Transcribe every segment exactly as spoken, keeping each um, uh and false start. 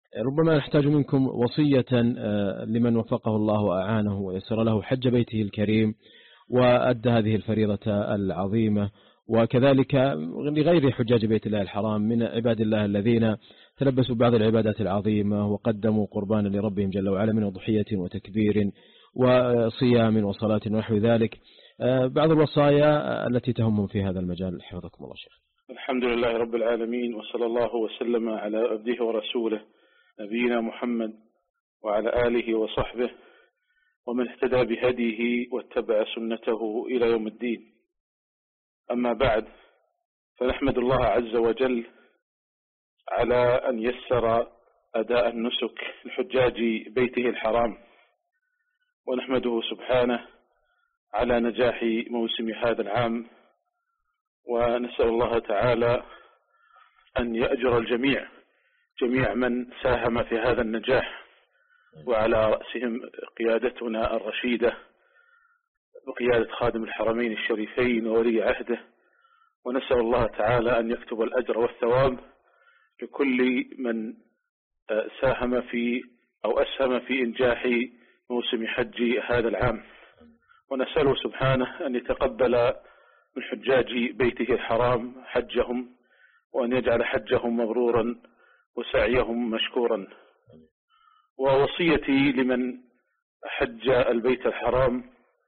ربما نحتاج منكم وصية لمن وفقه الله وأعانه ويسر له حج بيته الكريم وأدى هذه الفريضة العظيمة، وكذلك لغير حجاج بيت الله الحرام من عباد الله الذين تلبسوا بعض العبادات العظيمة وقدموا قربانا لربهم جل وعلا من ضحية وتكبير وصيام وصلاة ونحو ذلك. بعض الوصايا التي تهمهم في هذا المجال حفظكم الله شيخ. الحمد لله رب العالمين، وصلى الله وسلم على عبده ورسوله نبينا محمد وعلى آله وصحبه ومن اهتدى بهديه واتبع سنته إلى يوم الدين. أما بعد، فنحمد الله عز وجل على أن يسر أداء النسك لحجاج بيته الحرام، ونحمده سبحانه على نجاح موسم هذا العام، ونسأل الله تعالى أن يأجر الجميع جميع من ساهم في هذا النجاح، وعلى رأسهم قيادتنا الرشيدة بقيادة خادم الحرمين الشريفين وولي عهده، ونسأل الله تعالى أن يكتب الأجر والثواب لكل من ساهم في أو أسهم في إنجاح موسم حج هذا العام، ونسأله سبحانه أن يتقبل من حجاج بيته الحرام حجهم، وأن يجعل حجهم مبرورا وسعيهم مشكورا. ووصيتي لمن حج البيت الحرام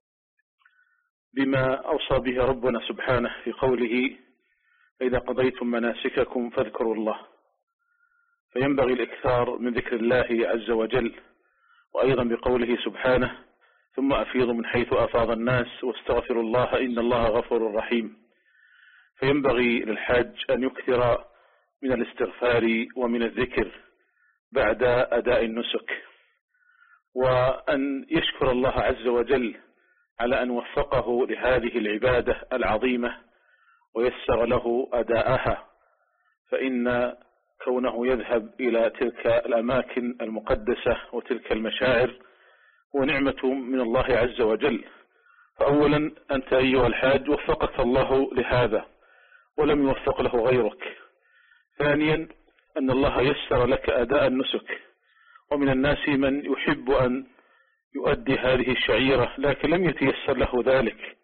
بما أوصى به ربنا سبحانه في قوله: إذا قضيتم مناسككم فاذكروا الله. فينبغي الإكثار من ذكر الله عز وجل، وأيضا بقوله سبحانه: ثم أفيضوا من حيث أفاض الناس واستغفروا الله إن الله غفور رحيم. فينبغي للحاج أن يكثر من الاستغفار ومن الذكر بعد أداء النسك، وأن يشكر الله عز وجل على أن وفقه لهذه العبادة العظيمة ويسر له أداءها، فإن كونه يذهب إلى تلك الأماكن المقدسة وتلك المشاعر هو نعمة من الله عز وجل. فأولا أنت أيها الحاج وفقك الله لهذا ولم يوفق له غيرك. ثانيا أن الله يسر لك أداء النسك، ومن الناس من يحب أن يؤدي هذه الشعيرة لكن لم يتيسر له ذلك،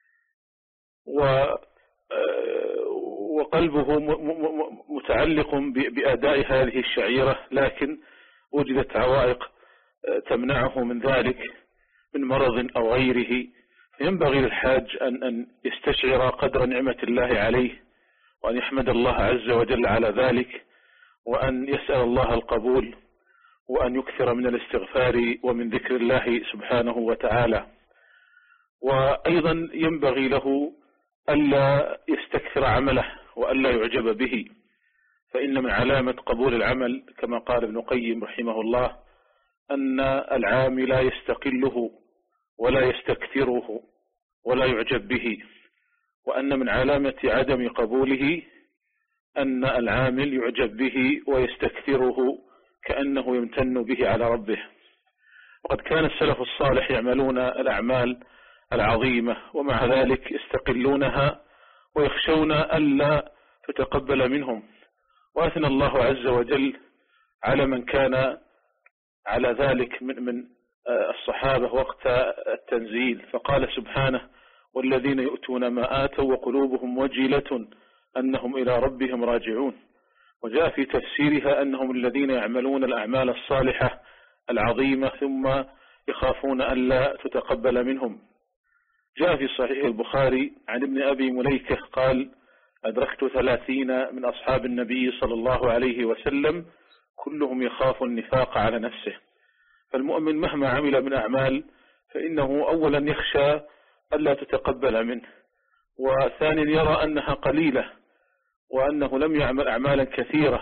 وقلبه متعلق بأداء هذه الشعيرة، لكن وجدت عوائق تمنعه من ذلك من مرض أو غيره. فينبغي للحاج أن أن يستشعر قدر نعمة الله عليه، وأن يحمد الله عز وجل على ذلك، وأن يسأل الله القبول، وأن يكثر من الاستغفار ومن ذكر الله سبحانه وتعالى. وأيضا ينبغي له ألا يستكثر عمله وألا يعجب به، فإن من علامة قبول العمل كما قال ابن القيم رحمه الله أن العامل يستقله ولا يستكثره ولا يعجب به، وأن من علامة عدم قبوله أن العامل يعجب به ويستكثره كأنه يمتن به على ربه. وقد كان السلف الصالح يعملون الأعمال العظيمة ومع ذلك يستقلونها ويخشون ألا تتقبل منهم. وأثنى الله عز وجل على من كان على ذلك من من الصحابة وقت التنزيل، فقال سبحانه: والذين يؤتون ما آتوا وقلوبهم وجلة أنهم إلى ربهم راجعون. وجاء في تفسيرها أنهم الذين يعملون الأعمال الصالحة العظيمة ثم يخافون ألا تتقبل منهم. جاء في صحيح البخاري عن ابن أبي مليكة قال: أدركت ثلاثين من أصحاب النبي صلى الله عليه وسلم كلهم يخاف النفاق على نفسه. فالمؤمن مهما عمل من أعمال فإنه أولا يخشى ألا تتقبل منه، وثانيا يرى أنها قليلة وأنه لم يعمل أعمالا كثيرة،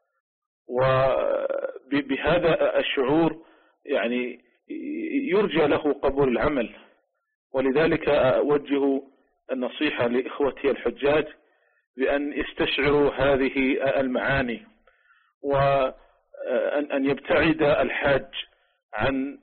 وبهذا الشعور يعني يرجى له قبول العمل. ولذلك أوجه النصيحة لإخوتي الحجاج بأن يستشعروا هذه المعاني، وأن يبتعد الحاج عن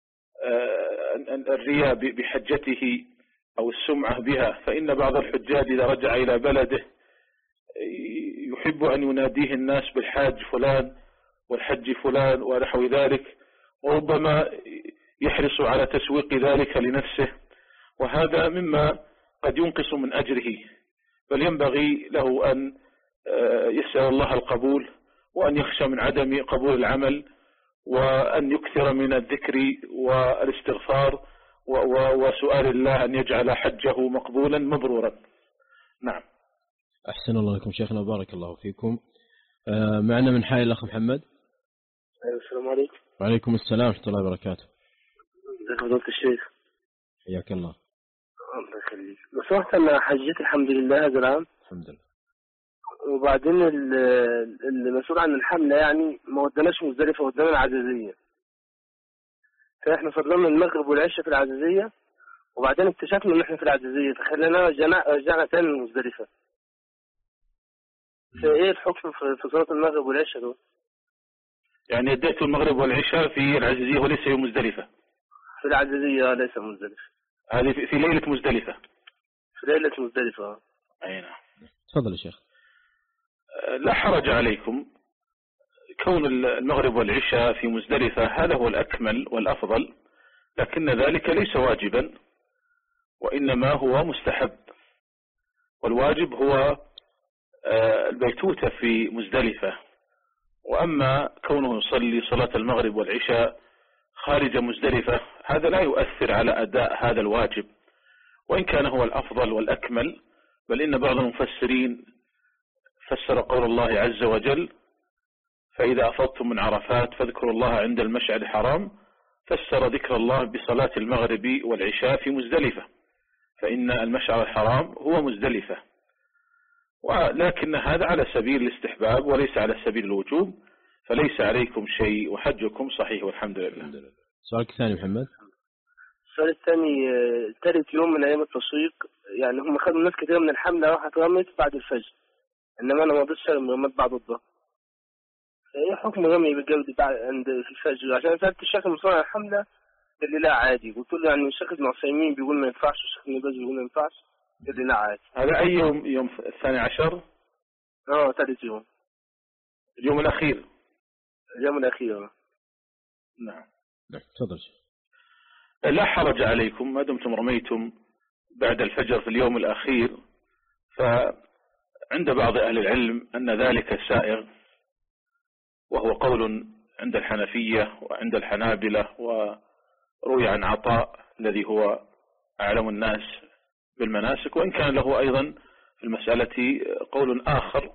الرياء بحجته أو السمعة بها، فإن بعض الحجاج إذا رجع إلى بلده يحب أن يناديه الناس بالحاج فلان والحج فلان ونحو ذلك، وربما يحرص على تسويق ذلك لنفسه، وهذا مما قد ينقص من أجره، بل ينبغي له أن يسأل الله القبول، وأن يخشى من عدم قبول العمل، وأن يكثر من الذكر والاستغفار وسؤال الله أن يجعل حجه مقبولا مبرورا. نعم. أحسن الله لكم شيخنا وبارك الله فيكم. معنا من حائل الأخ محمد. السلام عليكم. وعليكم السلام ورحمة الله وبركاته. ازيك فضيلة الشيخ؟ حياك الله. الله يخليك. نصحت أنا حجيت الحمد لله هذا العام. الحمد لله. وبعدين المسؤول عن الحملة يعني ما ودناش مزدلفة، ودنا العزيزية. فإحنا فضلنا المغرب والعشاء في العزيزية، وبعدين اكتشفنا إن إحنا في العزيزية، فخلينا رجعنا رجعنا تاني للمزدلفة. فإيه الحكم في صلاة المغرب والعشاء دول؟ يعني أديتوا المغرب والعشاء في العزيزية وليس في مزدلفة؟ في العزيزية ليس مزدلفة. هذه في ليلة مزدلفة؟ في ليلة مزدلفة. أي نعم. تفضل يا شيخ. لا حرج عليكم، كون المغرب والعشاء في مزدلفة هذا هو الأكمل والأفضل، لكن ذلك ليس واجبا، وإنما هو مستحب. والواجب هو البيتوتة في مزدلفة، وأما كونه يصلي صلاة المغرب والعشاء خارج مزدلفة هذا لا يؤثر على أداء هذا الواجب، وإن كان هو الأفضل والأكمل، بل إن بعض المفسرين فسر قول الله عز وجل: فإذا أفضتم من عرفات فاذكروا الله عند المشعر الحرام، فسر ذكر الله بصلاة المغرب والعشاء في مزدلفة، فإن المشعر الحرام هو مزدلفة، ولكن هذا على سبيل الاستحباب وليس على سبيل الوجوب، فليس عليكم شيء وحجكم صحيح والحمد لله. سؤالك الثاني محمد. السؤال الثاني، ثالث يوم من أيام التشريق، يعني هم خدوا ناس كثير من الحملة راحت رمت بعد الفجر، إنما أنا ما رضيتش رميت بعد الظهر. إيه حكم رمي بالجلد بعد عند في الفجر؟ عشان سألت الشيخ المسؤول عن الحملة قال لي لا عادي، قلت له يعني الشيخ ابن عثيمين بيقول ما ينفعش والشيخ ابن باز بيقول ما ينفعش، قال لي لا عادي. هذا أي يوم؟ يوم الثاني عشر؟ اه ثالث يوم. اليوم الأخير. اليوم الأخير. نعم. نعم تفضل. لا حرج عليكم ما دمتم رميتم بعد الفجر في اليوم الأخير، فعند بعض أهل العلم أن ذلك سائغ، وهو قول عند الحنفية وعند الحنابلة، وروي عن عطاء الذي هو أعلم الناس بالمناسك، وإن كان له أيضا في المسألة قول آخر.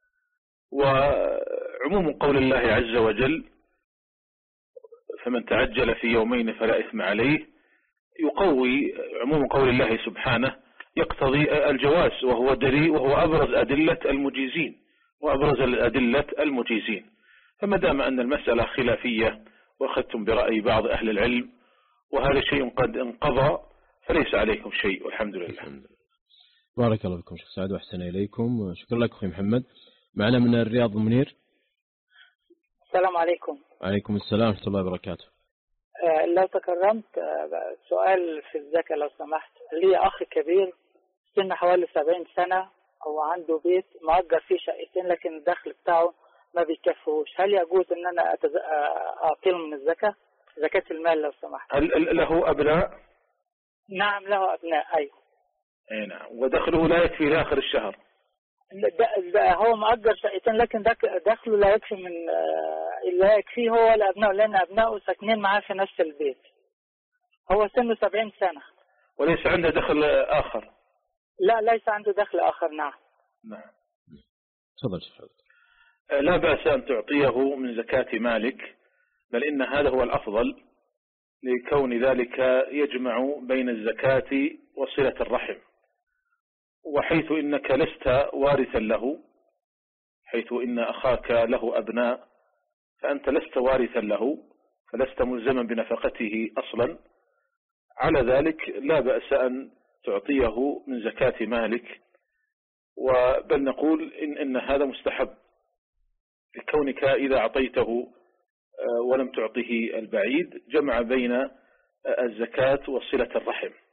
وعموم قول الله عز وجل: فمن تعجل في يومين فلا إثم عليه، يقوي عموم قول الله سبحانه، يقتضي الجواز، وهو دليل وهو أبرز أدلة المجيزين وأبرز الأدلة المجيزين. فما دام أن المسألة خلافية وأخذتم برأي بعض أهل العلم وهذا شيء قد انقضى، فليس عليكم شيء والحمد لله. بارك الله فيكم شيخ سعد وأحسن إليكم. شكرا لك أخي محمد. معنا من الرياض منير. السلام عليكم. وعليكم السلام ورحمة الله وبركاته. آه لو تكرمت، آه سؤال في الزكاة لو سمحت. لي أخ كبير سنه حوالي سبعين سنة، هو عنده بيت مأجر فيه شقتين، لكن الدخل بتاعه ما بيكفيهوش، هل يجوز ان انا أتز... اعطيه من الزكاة زكاة المال لو سمحت؟ هل له ابناء؟ نعم له ابناء. ايوه. اي نعم. ودخله لا يكفي لاخر الشهر؟ ده ده هو مأجر شقتين، لكن دخله لا يكفي من لا يكفيه هو ولا ابنائه، لان ابنائه ساكنين معاه في نفس البيت. هو سنه سبعين سنة وليس عنده دخل اخر؟ لا ليس عنده دخل اخر. نعم. نعم. تفضل شيخ. لا بأس أن تعطيه من زكاة مالك، بل إن هذا هو الأفضل، لكون ذلك يجمع بين الزكاة وصلة الرحم، وحيث إنك لست وارثا له، حيث إن أخاك له أبناء فأنت لست وارثا له، فلست ملزما بنفقته أصلا. على ذلك لا بأس أن تعطيه من زكاة مالك، وبل نقول إن, إن هذا مستحب، لكونك إذا أعطيته ولم تعطه البعيد جمع بين الزكاة وصلة الرحم،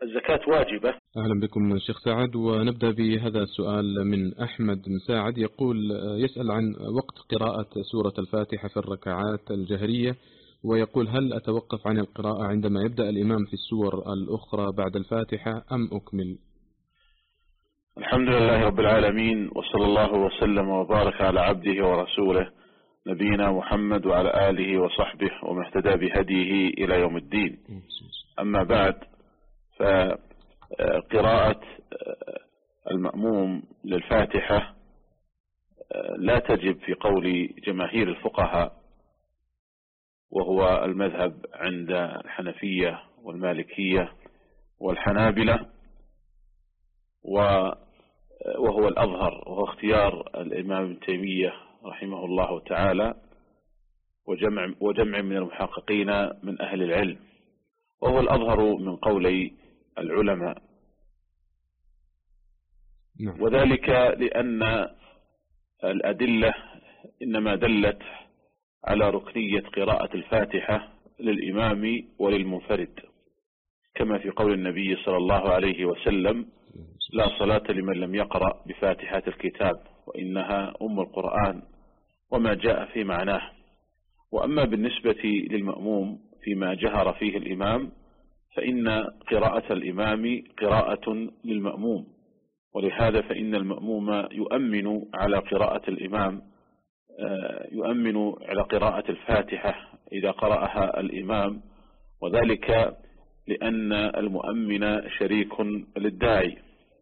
الزكاة واجبة. أهلا بكم شيخ سعد، ونبدأ بهذا السؤال من أحمد مساعد، يقول يسأل عن وقت قراءة سورة الفاتحة في الركعات الجهرية، ويقول هل أتوقف عن القراءة عندما يبدأ الإمام في السور الأخرى بعد الفاتحة أم أكمل؟ الحمد لله رب العالمين، وصلى الله وسلم وبارك على عبده ورسوله نبينا محمد وعلى آله وصحبه ومن اهتدى بهديه إلى يوم الدين. أما بعد، فقراءة المأموم للفاتحة لا تجب في قول جماهير الفقهاء، وهو المذهب عند الحنفية والمالكية والحنابلة، وهو الأظهر، وهو اختيار الإمام ابن تيمية رحمه الله تعالى وجمع, وجمع من المحققين من أهل العلم، وهو الأظهر من قولي العلماء. وذلك لأن الأدلة إنما دلت على ركنية قراءة الفاتحة للإمام وللمنفرد، كما في قول النبي صلى الله عليه وسلم: لا صلاة لمن لم يقرأ بفاتحة الكتاب وإنها أم القرآن وما جاء في معناه. وأما بالنسبة للمأموم فيما جهر فيه الإمام، فإن قراءة الإمام قراءة للمأموم، ولهذا فإن المأموم يؤمن على قراءة الإمام، يؤمن على قراءة الفاتحة إذا قرأها الإمام، وذلك لأن المؤمن شريك للداعي.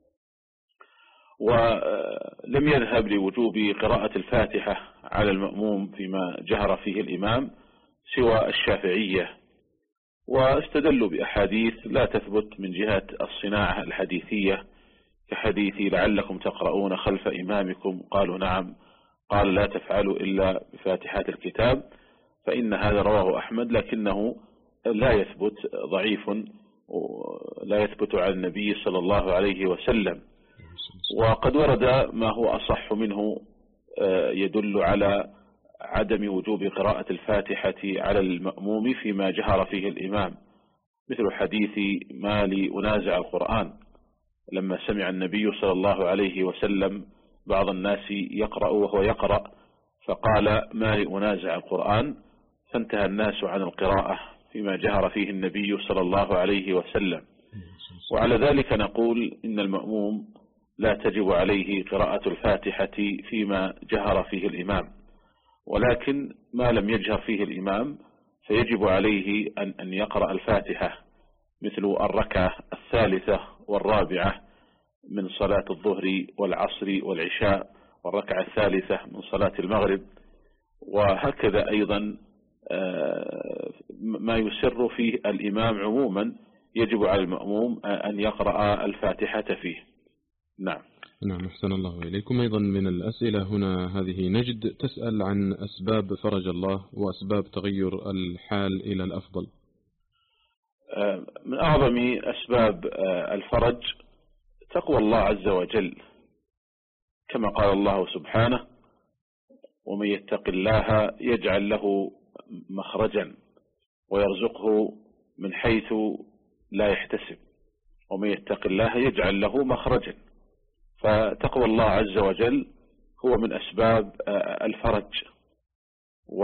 ولم يذهب لوجوب قراءة الفاتحة على المأموم فيما جهر فيه الإمام سوى الشافعية، واستدلوا بأحاديث لا تثبت من جهة الصناعة الحديثية، كحديث لعلكم تقرؤون خلف إمامكم، قالوا نعم، قال لا تفعلوا إلا بفاتحة الكتاب، فإن هذا رواه أحمد، لكنه لا يثبت، ضعيف، لا يثبت عن النبي صلى الله عليه وسلم. وقد ورد ما هو أصح منه يدل على عدم وجوب قراءة الفاتحة على المأموم فيما جهر فيه الإمام، مثل حديث ما لي أنازع القرآن، لما سمع النبي صلى الله عليه وسلم بعض الناس يقرأ وهو يقرأ فقال: ما لي أنازع القرآن، فانتهى الناس عن القراءة فيما جهر فيه النبي صلى الله عليه وسلم. وعلى ذلك نقول إن المأموم لا تجب عليه قراءة الفاتحة فيما جهر فيه الإمام، ولكن ما لم يجهر فيه الإمام فيجب عليه أن أن يقرأ الفاتحة، مثل الركعة الثالثة والرابعة من صلاة الظهر والعصر والعشاء، والركعة الثالثة من صلاة المغرب، وهكذا أيضا ما يسر فيه الإمام عموما يجب على المأموم أن يقرأ الفاتحة فيه. نعم. نعم، أحسن الله إليكم. أيضا من الأسئلة هنا هذه نجد تسأل عن أسباب فرج الله وأسباب تغير الحال إلى الأفضل. من أعظم أسباب الفرج تقوى الله عز وجل، كما قال الله سبحانه: ومن يتق الله يجعل له مخرجا ويرزقه من حيث لا يحتسب، ومن يتق الله يجعل له مخرجا. فتقوى الله عز وجل هو من أسباب الفرج، و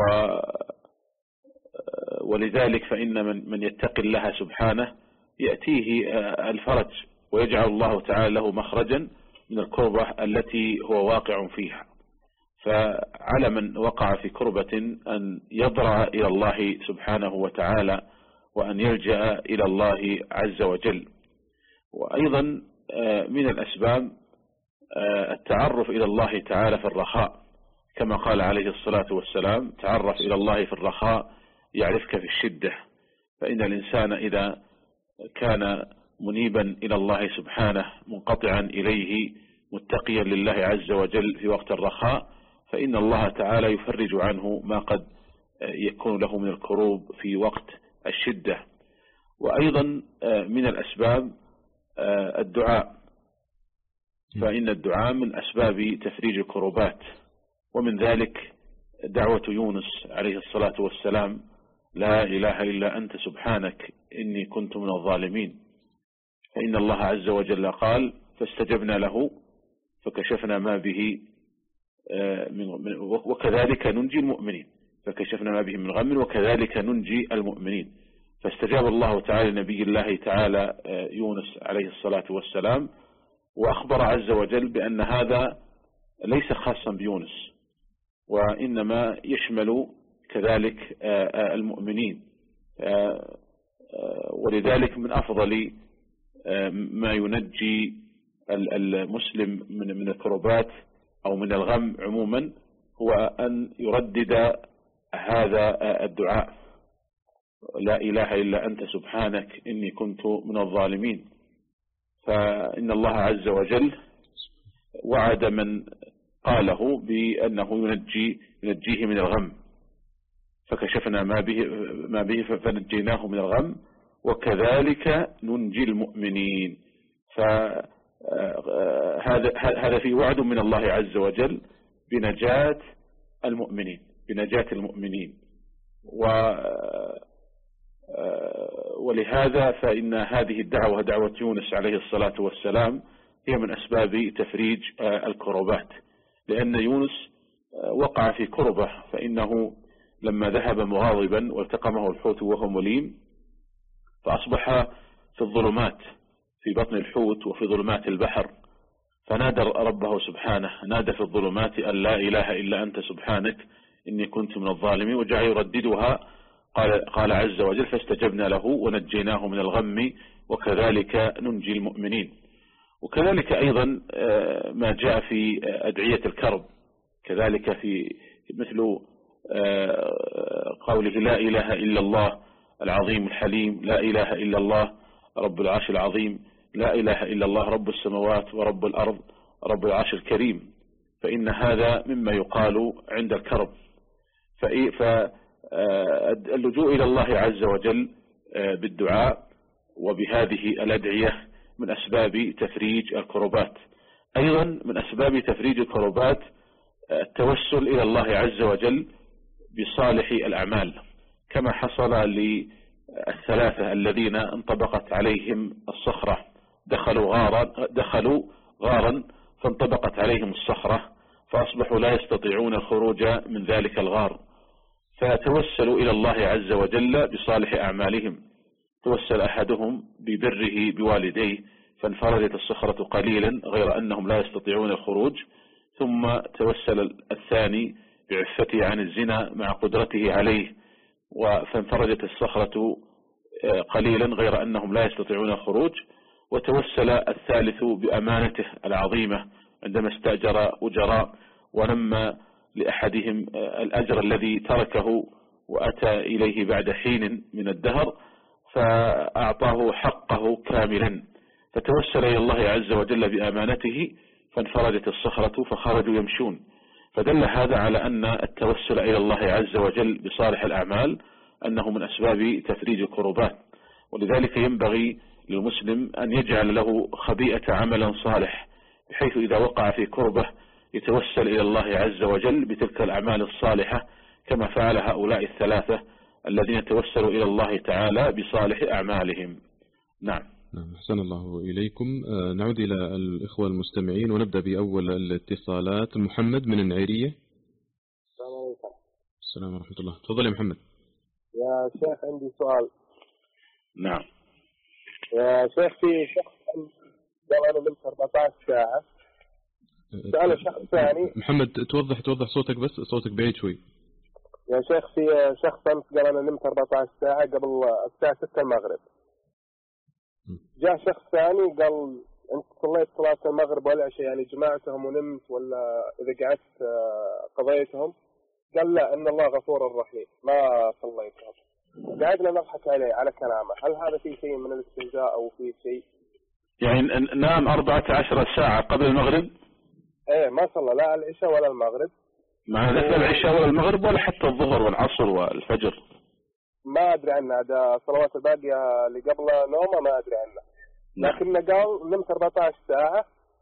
ولذلك فإن من من يتق الله سبحانه يأتيه الفرج، ويجعل الله تعالى له مخرجا من الكربة التي هو واقع فيها. فعلى من وقع في كربة أن يضرع إلى الله سبحانه وتعالى، وأن يلجأ إلى الله عز وجل. وأيضا من الأسباب التعرف إلى الله تعالى في الرخاء، كما قال عليه الصلاة والسلام: تعرف إلى الله في الرخاء يعرفك في الشدة. فإن الإنسان إذا كان منيبا إلى الله سبحانه منقطعا إليه متقيا لله عز وجل في وقت الرخاء، فإن الله تعالى يفرج عنه ما قد يكون له من الكروب في وقت الشدة. وأيضا من الأسباب الدعاء، فإن الدعاء من أسباب تفريج الكروبات، ومن ذلك دعوة يونس عليه الصلاة والسلام: لا إله إلا أنت سبحانك إني كنت من الظالمين. فإن الله عز وجل قال فاستجبنا له فكشفنا ما به من وكذلك ننجي المؤمنين فكشفنا ما به من غم وكذلك ننجي المؤمنين. فاستجاب الله تعالى لنبي الله تعالى يونس عليه الصلاة والسلام، وأخبر عز وجل بأن هذا ليس خاصا بيونس وإنما يشمل كذلك المؤمنين. ولذلك من أفضل ما ينجي المسلم من الكربات أو من الغم عموما هو أن يردد هذا الدعاء: لا إله إلا أنت سبحانك إني كنت من الظالمين. فإن الله عز وجل وعد من قاله بأنه ينجي ينجيه من الغم، فكشفنا ما به ما به فنجيناه من الغم وكذلك ننجي المؤمنين. فهذا هذا في وعد من الله عز وجل بنجاة المؤمنين بنجاة المؤمنين و ولهذا فإن هذه الدعوة دعوة يونس عليه الصلاة والسلام هي من أسباب تفريج الكربات، لأن يونس وقع في كربة، فإنه لما ذهب مغاضبا والتقمه الحوت وهو مليم فأصبح في الظلمات في بطن الحوت وفي ظلمات البحر، فنادى ربه سبحانه، نادى في الظلمات أن لا إله إلا أنت سبحانك إني كنت من الظالمين، وجعل يرددها. قال, قال عز وجل فاستجبنا له ونجيناه من الغم وكذلك ننجي المؤمنين. وكذلك أيضا ما جاء في أدعية الكرب كذلك في مثل قوله لا إله إلا الله العظيم الحليم، لا إله إلا الله رب العرش العظيم، لا إله إلا الله رب السماوات ورب الأرض رب العرش الكريم، فإن هذا مما يقال عند الكرب. فاللجوء إلى الله عز وجل بالدعاء وبهذه الأدعية من أسباب تفريج الكربات. أيضا من أسباب تفريج الكربات التوسل إلى الله عز وجل بصالح الأعمال، كما حصل للثلاثة الذين انطبقت عليهم الصخرة، دخلوا غارا دخلوا غارا فانطبقت عليهم الصخرة فأصبحوا لا يستطيعون الخروج من ذلك الغار، فتوسلوا إلى الله عز وجل بصالح أعمالهم. توسل أحدهم ببره بوالديه فانفردت الصخرة قليلا غير أنهم لا يستطيعون الخروج، ثم توسل الثاني بعفته عن الزنا مع قدرته عليه فانفردت الصخرة قليلا غير أنهم لا يستطيعون الخروج، وتوسل الثالث بأمانته العظيمة عندما استأجر أجراء ونمى لأحدهم الأجر الذي تركه وأتى إليه بعد حين من الدهر فأعطاه حقه كاملا، فتوسل إلى الله عز وجل بأمانته فانفردت الصخرة فخرجوا يمشون. فدل هذا على أن التوسل إلى الله عز وجل بصالح الأعمال أنه من أسباب تفريج الكربات، ولذلك ينبغي للمسلم أن يجعل له خبيئة عملا صالح، بحيث إذا وقع في كربة يتوسل إلى الله عز وجل بتلك الأعمال الصالحة كما فعل هؤلاء الثلاثة الذين توسلوا إلى الله تعالى بصالح أعمالهم. نعم. نعم، أحسن الله إليكم. نعود إلى الإخوة المستمعين ونبدأ بأول الاتصالات. محمد من النعيرية. السلام عليكم. السلام ورحمة الله. تفضل يا محمد. يا شيخ عندي سؤال. نعم. يا شيخ في شخص قال أنا نمت أربعة عشر ساعة. سأل شخص ثاني. محمد توضح توضح صوتك بس، صوتك بعيد شوي. يا شيخ في شخص أمس قال أنا نمت أربعة عشر ساعة قبل الساعة ستة المغرب. جاء شخص ثاني قال أنت صليت صلاة المغرب والعشاء يعني جماعتهم ونمت ولا إذا قعدت قضيتهم؟ قال لا، إن الله غفور رحيم ما صليتهم. قعدنا نضحك عليه على كلامه. هل هذا في شيء من الاستهزاء أو في شيء؟ يعني نام أربعة عشر ساعة قبل المغرب؟ إيه ما صلى لا العشاء ولا المغرب. ما لا العشاء ولا المغرب ولا حتى الظهر والعصر والفجر. ما أدري عنه، هذا الصلوات الباقية اللي قبل نومه ما أدري عنه. لكن قال نمت أربعة عشر ساعة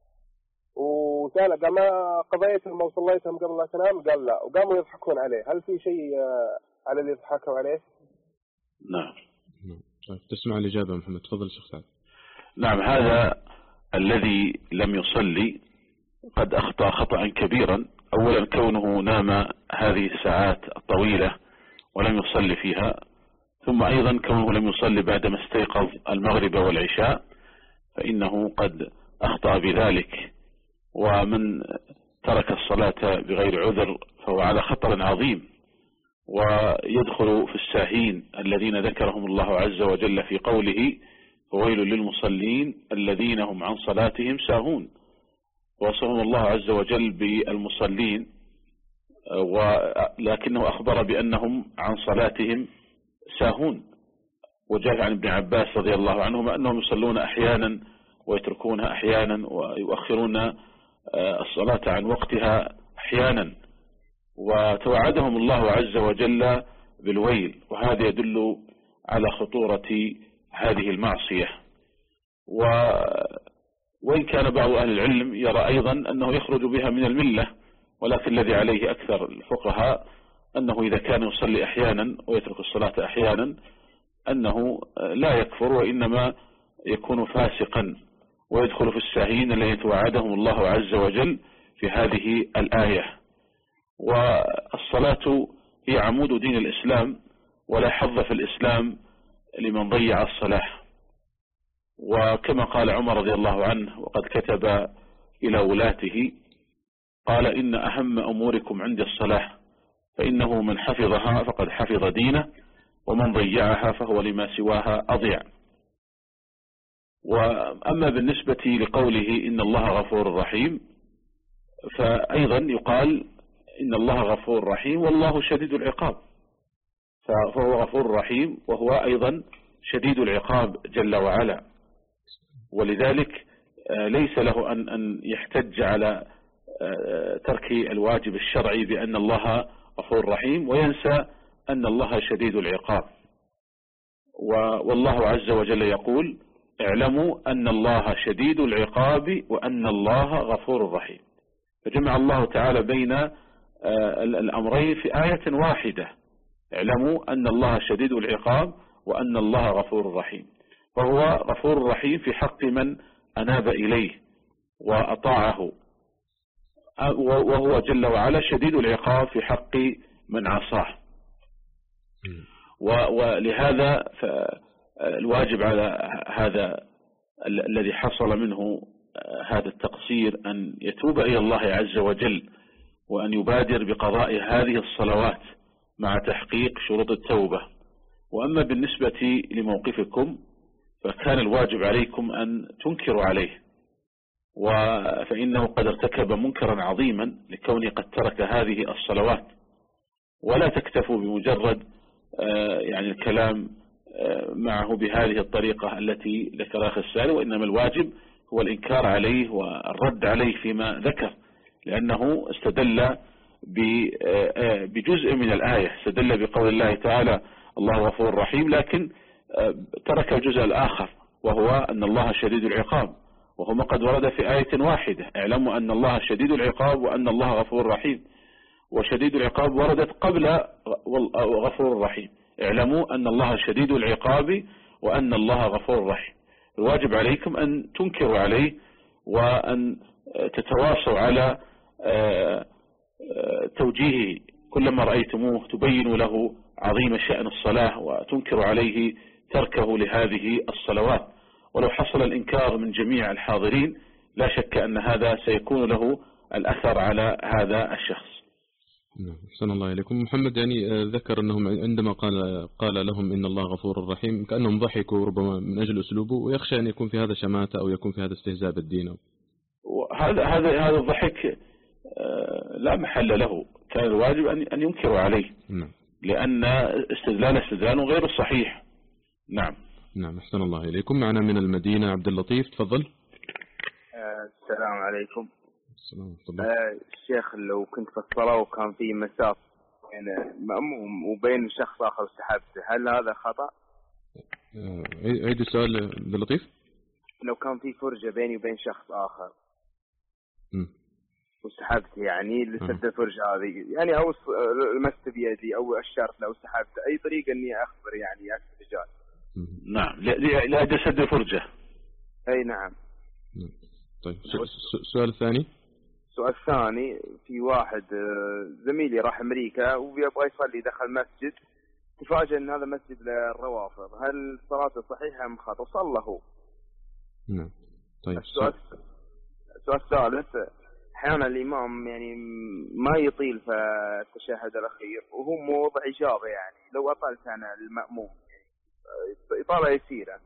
وسأله قال ما قضيتهم أو صليتهم قبل لا تنام؟ قال لا، وقاموا يضحكون عليه. هل في شيء على اللي يضحكوا عليه؟ نعم. طيب تسمع الإجابة محمد. تفضل شيخ سعد. نعم، هذا الذي لم يصلي قد أخطأ خطأ كبيرا. أولا كونه نام هذه الساعات الطويلة ولم يصلي فيها، ثم أيضا كونه لم يصلي بعدما استيقظ المغرب والعشاء، فإنه قد أخطأ بذلك. ومن ترك الصلاة بغير عذر فهو على خطر عظيم، ويدخل في الساهين الذين ذكرهم الله عز وجل في قوله فويل للمصلين الذين هم عن صلاتهم ساهون. وصفهم الله عز وجل بالمصلين، ولكنه أخبر بأنهم عن صلاتهم ساهون. وجاء عن ابن عباس رضي الله عنهما أنهم يصلون أحيانا ويتركونها أحيانا، ويؤخرون الصلاة عن وقتها أحيانا، وتوعدهم الله عز وجل بالويل. وهذا يدل على خطورة هذه المعصية. وإن كان بعض أهل العلم يرى أيضا أنه يخرج بها من الملة، ولكن الذي عليه أكثر الفقهاء أنه إذا كان يصلي أحيانا ويترك الصلاة أحيانا أنه لا يكفر، وإنما يكون فاسقا ويدخل في الساهين الذي توعدهم الله عز وجل في هذه الآية. والصلاة هي عمود دين الإسلام، ولا حظ في الإسلام لمن ضيع الصلاة. وكما قال عمر رضي الله عنه وقد كتب إلى ولاته قال إن أهم أموركم عندي الصلاة، فإنه من حفظها فقد حفظ دينه، ومن ضيعها فهو لما سواها أضيع. وأما بالنسبة لقوله إن الله غفور رحيم، فأيضا يقال إن الله غفور رحيم والله شديد العقاب، فهو غفور رحيم وهو أيضا شديد العقاب جل وعلا. ولذلك ليس له أن أن يحتج على ترك الواجب الشرعي بأن الله غفور رحيم وينسى أن الله شديد العقاب. والله عز وجل يقول اعلموا أن الله شديد العقاب وأن الله غفور رحيم. فجمع الله تعالى بين الأمرين في آية واحدة، اعلموا أن الله شديد العقاب وأن الله غفور رحيم. فهو غفور رحيم في حق من أناب إليه وأطاعه، وهو جل وعلا شديد العقاب في حق من عصاه. ولهذا فالواجب على هذا الذي حصل منه هذا التقصير أن يتوب إلى الله عز وجل، وأن يبادر بقضاء هذه الصلوات مع تحقيق شروط التوبة. وأما بالنسبة لموقفكم فكان الواجب عليكم أن تنكروا عليه، فإنه قد ارتكب منكرا عظيما لكونه قد ترك هذه الصلوات. ولا تكتفوا بمجرد يعني الكلام معه بهذه الطريقة التي ذكرها السائل، وإنما الواجب هو الإنكار عليه والرد عليه فيما ذكر، لأنه استدل بجزء من الآية، استدل بقول الله تعالى الله غفور رحيم، لكن ترك الجزء الآخر وهو أن الله شديد العقاب، وهو قد ورد في آية واحدة اعلموا أن الله شديد العقاب وأن الله غفور رحيم. وشديد العقاب وردت قبل غفور رحيم، اعلموا أن الله شديد العقاب وأن الله غفور رحيم. الواجب عليكم أن تنكروا عليه وأن تتواصوا على توجيهه، كلما رأيتموه تبينوا له عظيم شأن الصلاة وتنكروا عليه تركه لهذه الصلوات. ولو حصل الإنكار من جميع الحاضرين لا شك أن هذا سيكون له الأثر على هذا الشخص. نعم، أحسن الله إليكم. محمد يعني ذكر أنهم عندما قال قال لهم إن الله غفور رحيم كأنهم ضحكوا ربما من أجل أسلوبه، ويخشى أن يكون في هذا شماتة أو يكون في هذا استهزاء بالدين. هذا هذا هذا الضحك لا محل له، كان الواجب أن أن ينكروا عليه. نعم. لأن استدلال استدلال غير الصحيح. نعم. نعم، أحسن الله إليكم. معنا من المدينة عبد اللطيف، تفضل. السلام عليكم. السلام عليكم. آه الشيخ، لو كنت في الصلاة وكان في مسافة بين مأموم وبين شخص آخر سحبته، هل هذا خطأ؟ عيد السؤال عبد اللطيف. لو كان في فرجة بيني وبين شخص آخر م. وسحبت يعني لسد الفرجة هذه، يعني أو لمست بيدي أو أشرت لو سحبت، أي طريقة إني أخبر يعني أكثر رجال؟ نعم، لا جسد الفرجة. أي نعم. طيب السؤال الثاني. السؤال الثاني، في واحد زميلي راح أمريكا ويبغى يصلي دخل مسجد، تفاجأ أن هذا مسجد للروافض، هل صلاته صحيحة أم خطأ؟ وصلى هو. نعم. طيب السؤال السؤال الثالث، أحيانا الإمام يعني ما يطيل في التشهد الأخير وهو موضع إجابة، يعني لو أطلت أنا المأموم يعني إطالة يسيرة.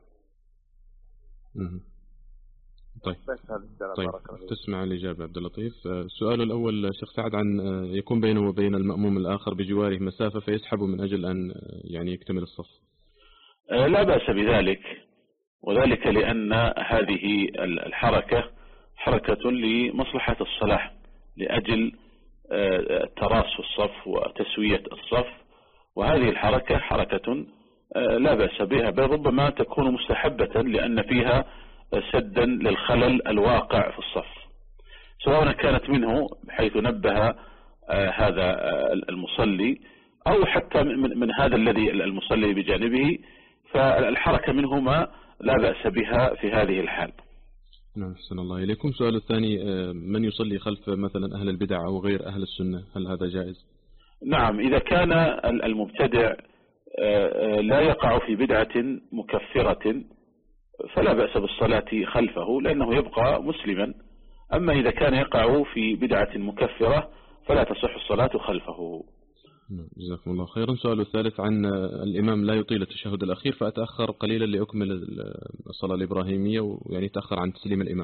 طيب بس هذا طيب تسمع الإجابة عبد اللطيف. السؤال الأول شيخ سعد عن يكون بينه وبين المأموم الآخر بجواره مسافة فيسحب من أجل أن يعني يكتمل الصف. لا بأس بذلك، وذلك لأن هذه الحركة حركة لمصلحة الصلاة، لأجل التراص في الصف وتسوية الصف، وهذه الحركة حركة لا بأس بها، بل ربما تكون مستحبة لأن فيها سدا للخلل الواقع في الصف، سواء كانت منه حيث نبه هذا المصلي أو حتى من هذا الذي المصلي بجانبه، فالحركة منهما لا بأس بها في هذه الحال. نعم، أحسن الله إليكم. سؤال الثاني، من يصلي خلف مثلا أهل البدع أو غير أهل السنة، هل هذا جائز؟ نعم، إذا كان المبتدع لا يقع في بدعة مكفرة فلا بأس بالصلاة خلفه لأنه يبقى مسلما، أما إذا كان يقع في بدعة مكفرة فلا تصح الصلاة خلفه. جزاكم الله خيرا. سؤال الثالث عن الإمام لا يطيل التشهد الأخير فأتأخر قليلا لأكمل الصلاة الإبراهيمية ويعني تأخر عن تسليم الإمام.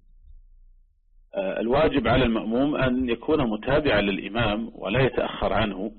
الواجب على المأموم أن يكون متابعا للإمام ولا يتأخر عنه،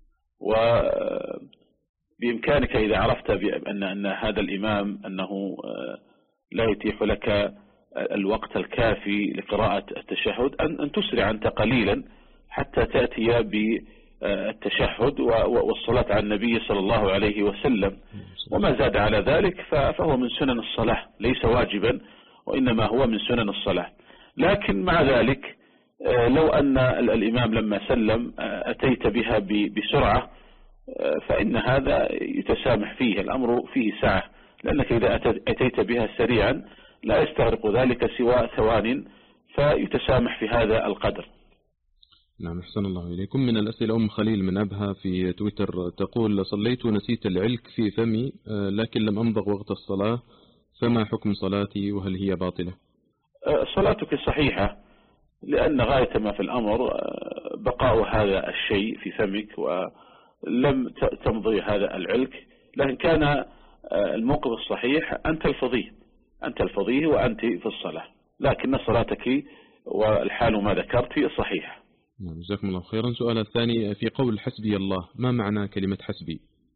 وبإمكانك إذا عرفت بأن أن هذا الإمام أنه لا يتيح لك الوقت الكافي لقراءة التشهد أن تسرع أنت قليلا حتى تأتي بالتشهد والصلاة على النبي صلى الله عليه وسلم، وما زاد على ذلك فهو من سنن الصلاة، ليس واجبا وإنما هو من سنن الصلاة. لكن مع ذلك لو أن الإمام لما سلم أتيت بها بسرعة فإن هذا يتسامح فيه، الأمر فيه سعة، لأنك إذا أتيت بها سريعا لا يستغرق ذلك سوى ثوان فيتسامح في هذا القدر. نعم، أحسن الله إليكم. من الأسئلة أم خليل من أبها في تويتر تقول: صليت ونسيت العلك في فمي لكن لم أمضغ وقت الصلاة، فما حكم صلاتي وهل هي باطلة؟ صلاتك صحيحة، لأن غاية ما في الأمر بقاء هذا الشيء في فمك ولم تمضي هذا العلك، لكن كان الموقف الصحيح أن تلفظيه أن تلفظيه وأنت في الصلاة، لكن صلاتك والحال ما ذكرت صحيحة. نعم، جزاكم الله خيرا. سؤال الثاني في قول حسبي الله، ما معنى كلمة حسبي؟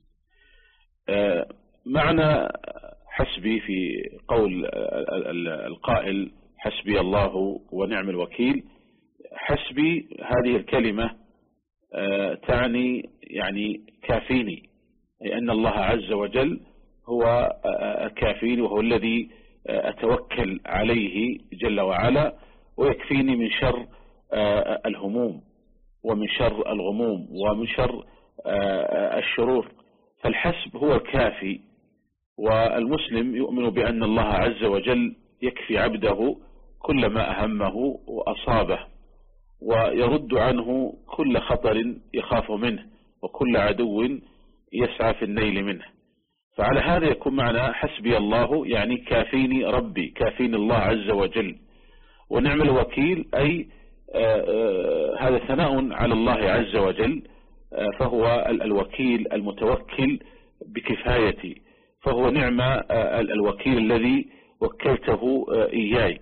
آه معنى حسبي في قول القائل حسبي الله ونعم الوكيل، حسبي هذه الكلمة آه تعني يعني كافيني، أي أن الله عز وجل هو آه كافيني وهو الذي آه أتوكل عليه جل وعلا ويكفيني من شر الهموم ومن شر الغموم ومن شر الشرور، فالحسب هو الكافي، والمسلم يؤمن بأن الله عز وجل يكفي عبده كل ما أهمه وأصابه، ويرد عنه كل خطر يخاف منه وكل عدو يسعى في النيل منه. فعلى هذا يكون معنى حسبي الله يعني كافيني ربي، كافيني الله عز وجل. ونعم الوكيل أي آآ آآ هذا ثناء على الله عز وجل، فهو الوكيل المتوكل بكفايتي، فهو نعم الوكيل الذي وكلته إياي.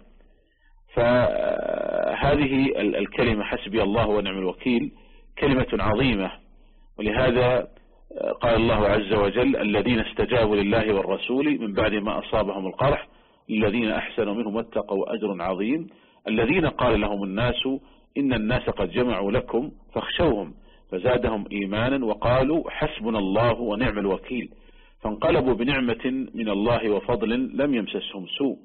فهذه الكلمة حسبي الله ونعم الوكيل كلمة عظيمة، ولهذا قال الله عز وجل: الذين استجابوا لله والرسول من بعد ما أصابهم القرح الذين أحسنوا منهم واتقوا أجر عظيم، الذين قال لهم الناس إن الناس قد جمعوا لكم فاخشوهم فزادهم إيمانا وقالوا حسبنا الله ونعم الوكيل، فانقلبوا بنعمة من الله وفضل لم يمسسهم سوء.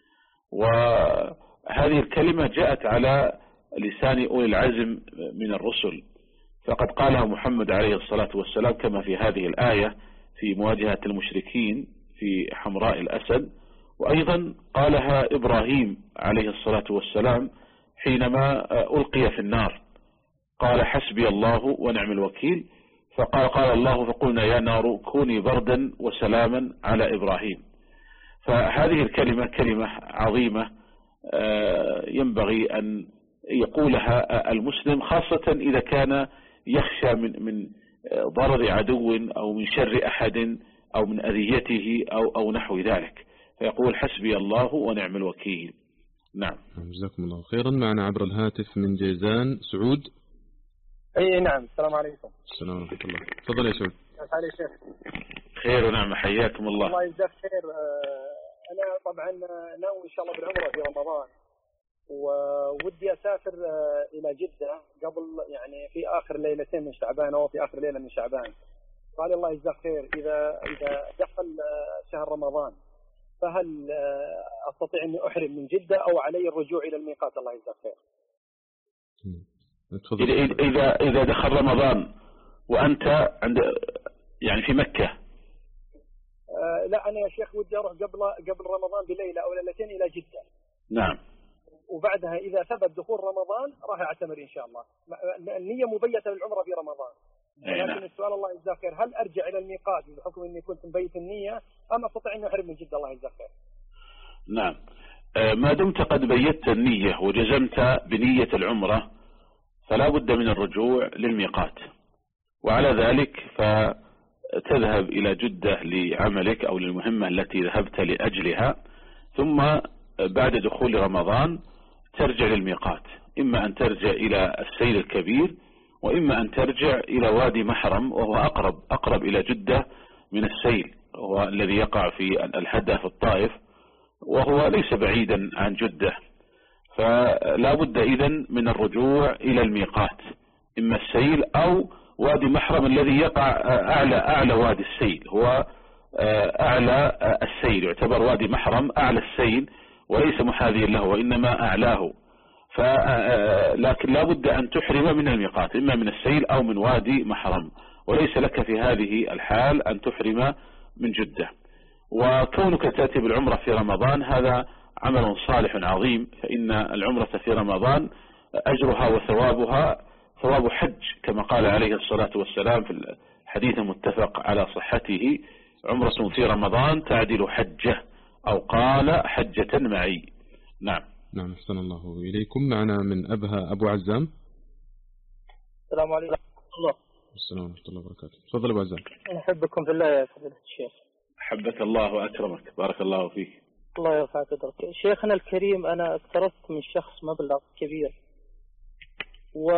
وهذه الكلمة جاءت على لسان أولي العزم من الرسل، فقد قالها محمد عليه الصلاة والسلام كما في هذه الآية في مواجهة المشركين في حمراء الأسد: وأيضا قالها إبراهيم عليه الصلاة والسلام حينما ألقي في النار، قال حسبي الله ونعم الوكيل، فقال قال الله فقلنا يا نار كوني بردا وسلاما على إبراهيم. فهذه الكلمة كلمة عظيمة ينبغي أن يقولها المسلم، خاصة إذا كان يخشى من من ضرر عدو أو من شر أحد أو من أذيته أو أو نحو ذلك، فيقول حسبي الله ونعم الوكيل. نعم. جزاكم الله خيرا. معنا عبر الهاتف من جيزان سعود. اي نعم. السلام عليكم. السلام ورحمة الله. تفضل يا سعود. كيف حالك يا شيخ؟ خير ونعم، حياكم الله. الله يجزاك خير. انا طبعا ناوي ان شاء الله بالعمره في رمضان، وودي اسافر الى جده قبل يعني في اخر ليلتين من شعبان او في اخر ليله من شعبان. قال الله يجزاك خير، اذا اذا دخل شهر رمضان فهل استطيع اني احرم من جده او علي الرجوع الى الميقات؟ الله يجزاك خير. إذا إذا إذا دخل رمضان وأنت عند يعني في مكة. آه لا أنا يا شيخ ودي أروح قبل قبل رمضان بليلة أو ليلتين إلى جدة. نعم. وبعدها إذا ثبت دخول رمضان راح أعتمر إن شاء الله. النية مبيتة للعمرة في رمضان. لكن نعم. السؤال الله يجزاك خير، هل أرجع إلى الميقات بحكم إني كنت مبيت النية أم أستطيع أن أحرم من جدة؟ الله يجزاك خير. نعم. آه ما دمت قد بيت النية وجزمت بنية العمرة فلا بد من الرجوع للميقات، وعلى ذلك فتذهب إلى جدة لعملك أو للمهمة التي ذهبت لأجلها، ثم بعد دخول رمضان ترجع للميقات، إما أن ترجع إلى السيل الكبير وإما أن ترجع إلى وادي محرم، وهو أقرب أقرب إلى جدة من السيل، وهو الذي يقع في الحدة في الطائف، وهو ليس بعيدا عن جدة. فلا بد إذن من الرجوع إلى الميقات، إما السيل أو وادي محرم الذي يقع أعلى أعلى وادي السيل، هو أعلى السيل، يعتبر وادي محرم أعلى السيل وليس محاذيا له وإنما أعلاه. لكن لا بد أن تحرم من الميقات، إما من السيل أو من وادي محرم، وليس لك في هذه الحال أن تحرم من جدة. وكونك تأتي بالعمرة في رمضان هذا عمل صالح عظيم، فإن العمرة في رمضان أجرها وثوابها ثواب حج، كما قال عليه الصلاة والسلام في الحديث المتفق على صحته: عمرة في رمضان تعدل حجة، أو قال حجة معي. نعم. نعم. أحسن الله إليكم. معنا من أبها أبو عزام. السلام عليكم. الله. السلام ورحمة الله وبركاته. تفضل أبو عزام. أحبكم في الله يا فضيلة الشيخ. حبك الله وأكرمك، بارك الله فيك. الله يرفع قدرك. شيخنا الكريم، أنا اقترضت من شخص مبلغ كبير، و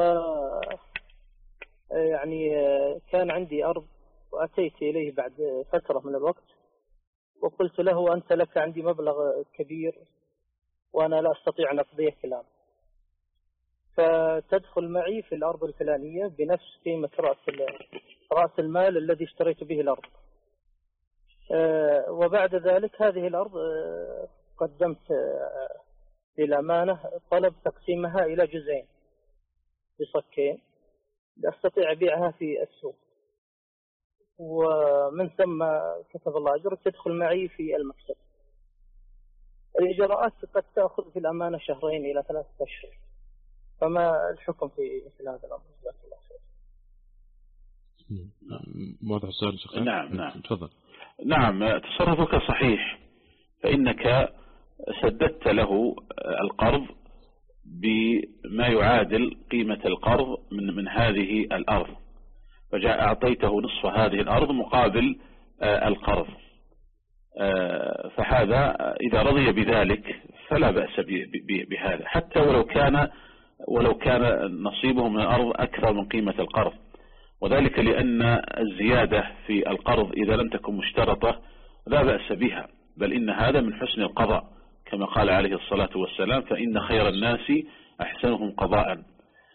يعني كان عندي أرض وأتيت إليه بعد فترة من الوقت وقلت له: أنت لك عندي مبلغ كبير وأنا لا أستطيع أن أقضيه كلام، فتدخل معي في الأرض الفلانية بنفس قيمة رأس رأس المال الذي اشتريت به الأرض. وبعد ذلك هذه الأرض قدمت للأمانة طلب تقسيمها إلى جزئين بصكين لأستطيع بيعها في السوق، ومن ثم كتب الله أجرك تدخل معي في المكسب. الإجراءات قد تأخذ في الأمانة شهرين إلى ثلاثة أشهر، فما الحكم في مثل هذا الأمر؟ جزاك الله خير. واضح السؤال شيخ. نعم نعم تفضل. نعم، تصرفك صحيح، فإنك سددت له القرض بما يعادل قيمة القرض من من هذه الأرض، فجاء أعطيته نصف هذه الأرض مقابل القرض، فهذا إذا رضي بذلك فلا بأس بهذا، حتى ولو كان ولو كان نصيبه من الأرض أكثر من قيمة القرض، وذلك لأن الزيادة في القرض إذا لم تكن مشترطة لا بأس بها، بل إن هذا من حسن القضاء، كما قال عليه الصلاة والسلام: فإن خير الناس أحسنهم قضاء.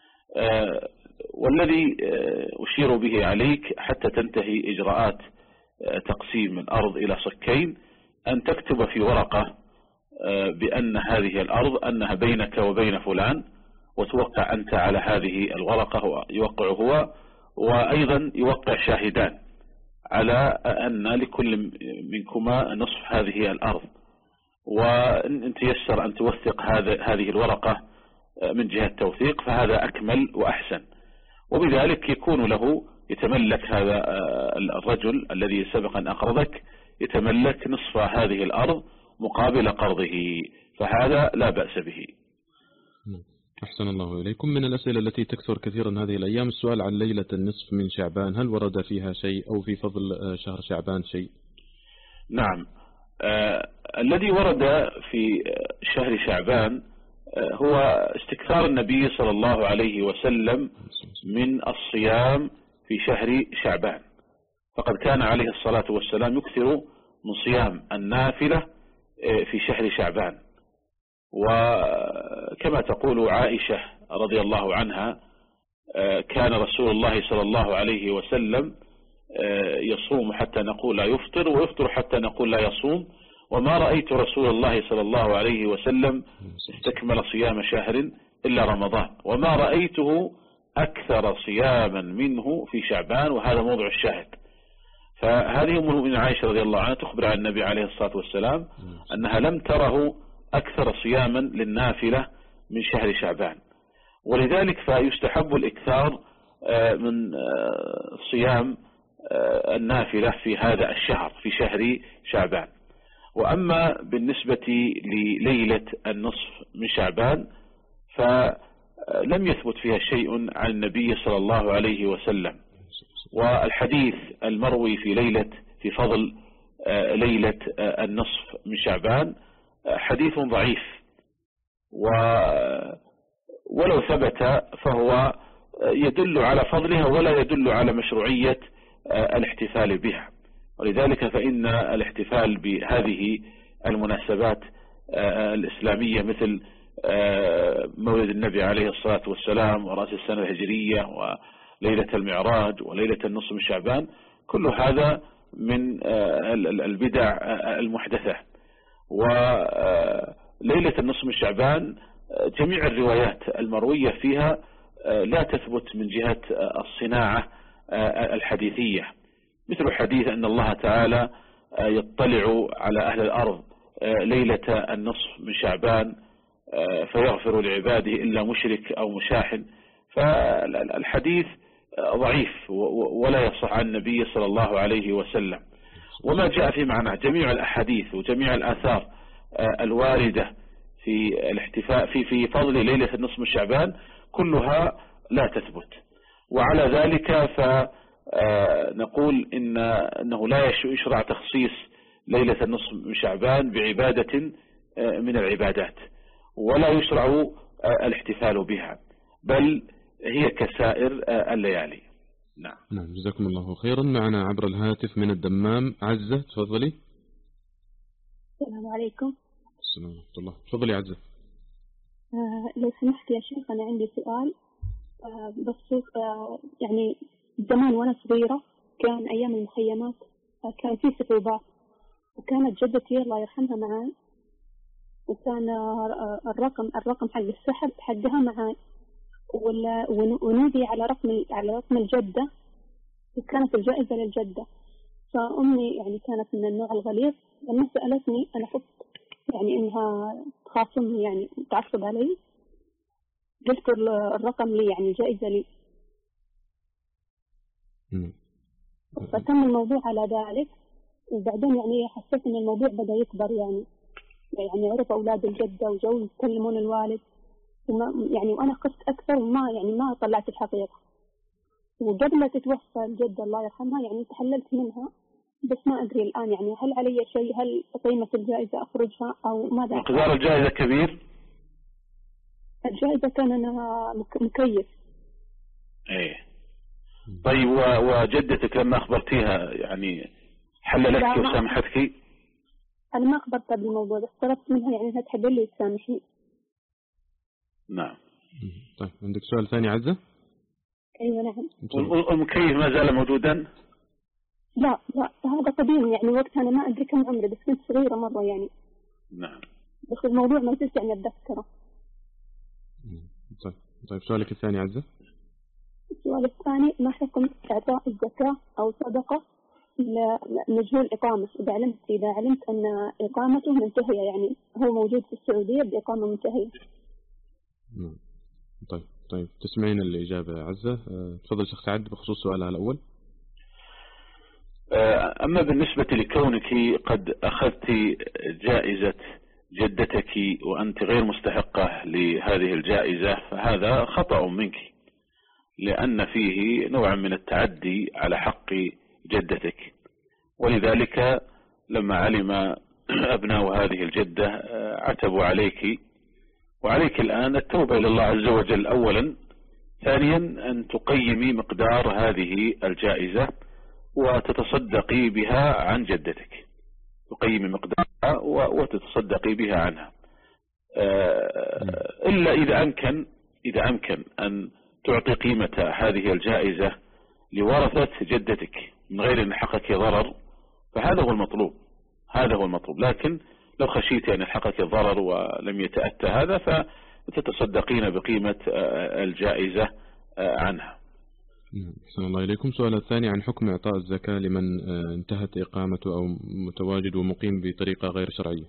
والذي أشير به عليك حتى تنتهي إجراءات تقسيم الأرض إلى صكين أن تكتب في ورقة بأن هذه الأرض أنها بينك وبين فلان، وتوقع أنت على هذه الورقة، يوقع هو وأيضا يوقع شاهدان على أن لكل منكما نصف هذه الأرض، وإن تيسر أن توثق هذا هذه الورقة من جهة توثيق فهذا أكمل وأحسن، وبذلك يكون له يتملك هذا الرجل الذي سبق أن أقرضك يتملك نصف هذه الأرض مقابل قرضه، فهذا لا بأس به. أحسن الله إليكم. من الأسئلة التي تكثر كثيرا هذه الأيام السؤال عن ليلة النصف من شعبان، هل ورد فيها شيء أو في فضل شهر شعبان شيء؟ نعم، آه الذي ورد في شهر شعبان آه هو استكثار النبي صلى الله عليه وسلم من الصيام في شهر شعبان، فقد كان عليه الصلاة والسلام يكثر من صيام النافلة آه في شهر شعبان. وكما تقول عائشة رضي الله عنها آه كان رسول الله صلى الله عليه وسلم يصوم حتى نقول لا يفطر، ويفطر حتى نقول لا يصوم، وما رأيت رسول الله صلى الله عليه وسلم استكمل صيام شهر إلا رمضان، وما رأيته أكثر صياما منه في شعبان، وهذا موضع الشاهد. فهذه أم المؤمنين عائشة رضي الله عنها تخبر عن النبي عليه الصلاة والسلام أنها لم تره أكثر صياما للنافلة من شهر شعبان، ولذلك فيستحب الإكثار من صيام النافلة في هذا الشهر في شهر شعبان. وأما بالنسبة لليلة النصف من شعبان فلم يثبت فيها شيء عن النبي صلى الله عليه وسلم، والحديث المروي في ليلة في فضل ليلة النصف من شعبان حديث ضعيف، ولو ثبت فهو يدل على فضلها ولا يدل على مشروعية الاحتفال بها. ولذلك فإن الاحتفال بهذه المناسبات الإسلامية مثل مولد النبي عليه الصلاة والسلام ورأس السنة الهجرية وليلة المعراج وليلة النصف من شعبان كل هذا من البدع المحدثة. وليلة النصف من شعبان جميع الروايات المروية فيها لا تثبت من جهة الصناعة الحديثية، مثل حديث أن الله تعالى يطلع على أهل الأرض ليلة النصف من شعبان فيغفر لعباده إلا مشرك أو مشاحن، فالحديث ضعيف ولا يصح عن النبي صلى الله عليه وسلم. وما جاء في معناه جميع الأحاديث وجميع الآثار الواردة في الاحتفاء في في فضل ليلة النصف من شعبان كلها لا تثبت. وعلى ذلك فنقول إن أنه لا يشرع تخصيص ليلة النصف من شعبان بعبادة من العبادات، ولا يشرع الاحتفال بها، بل هي كسائر الليالي. نعم. نعم، جزاكم الله خيرا. معنا عبر الهاتف من الدمام عزة، تفضلي. السلام عليكم. السلام ورحمة الله، تفضلي عزة. آه لو سمحت يا شيخ أنا عندي سؤال آه بخصوص آه يعني زمان وأنا صغيرة كان أيام المخيمات آه كان في سحوبات، وكانت جدتي الله يرحمها معاي، وكان آه الرقم الرقم حق السحب حقها معاي، ونودي على رقم على رقم الجدة، وكانت الجائزة للجدة. فأمي يعني كانت من النوع الغليظ، لما سألتني أنا خفت يعني إنها تخاصمني يعني تعصب علي، قلت الرقم لي يعني جائزة لي. فتم الموضوع على ذلك، وبعدين يعني حسيت إن الموضوع بدأ يكبر، يعني يعني عرف أولاد الجدة وجو يكلمون الوالد، وما يعني وأنا خفت أكثر وما يعني ما طلعت الحقيقة. وقبل لا تتوفى الجدة الله يرحمها يعني تحللت منها، بس ما أدري الآن يعني هل علي شيء، هل قيمة الجائزة أخرجها أو ماذا؟ مقدار الجائزة كبير؟ الجائزة كان أنها مكيف. إيه. طيب وجدتك لما أخبرتيها يعني حللتك وسامحتك؟ أنا ما أخبرتها بالموضوع، بس طلبت منها يعني أنها تحل لي وتسامحني. نعم. طيب عندك سؤال ثاني عزة؟ أيوة نعم. المكيف ما زال موجودا؟ لا لا هذا قديم يعني وقت أنا ما أدري كم عمري، بس كنت صغيرة مرة يعني. نعم. بس الموضوع ما زلت يعني أتذكره. طيب طيب سؤالك الثاني عزة؟ السؤال الثاني ما حكم إعطاء الزكاة أو صدقة مجهول إقامة، إذا علمت إذا علمت أن إقامته منتهية، يعني هو موجود في السعودية بإقامة منتهية. طيب طيب تسمعين الإجابة عزة. تفضل شيخ سعد بخصوص سؤالها الأول. أما بالنسبة لكونك قد أخذت جائزة جدتك وأنت غير مستحقة لهذه الجائزة فهذا خطأ منك، لأن فيه نوع من التعدي على حق جدتك، ولذلك لما علم أبناء هذه الجدة عتبوا عليك، وعليك الآن التوبة إلى الله عز وجل أولا. ثانيا أن تقيمي مقدار هذه الجائزة وتتصدقي بها عن جدتك، تقيمي مقدارها وتتصدقي بها عنها، إلا إذا أمكن إذا أمكن أن تعطي قيمة هذه الجائزة لورثة جدتك من غير أن يلحقك ضرر، فهذا هو المطلوب هذا هو المطلوب. لكن لو خشيت أن يلحقك الضرر ولم يتأتى هذا فتتصدقين بقيمة الجائزة عنها. أحسن الله إليكم. سؤال الثاني عن حكم إعطاء الزكاة لمن انتهت إقامته أو متواجد ومقيم بطريقة غير شرعية.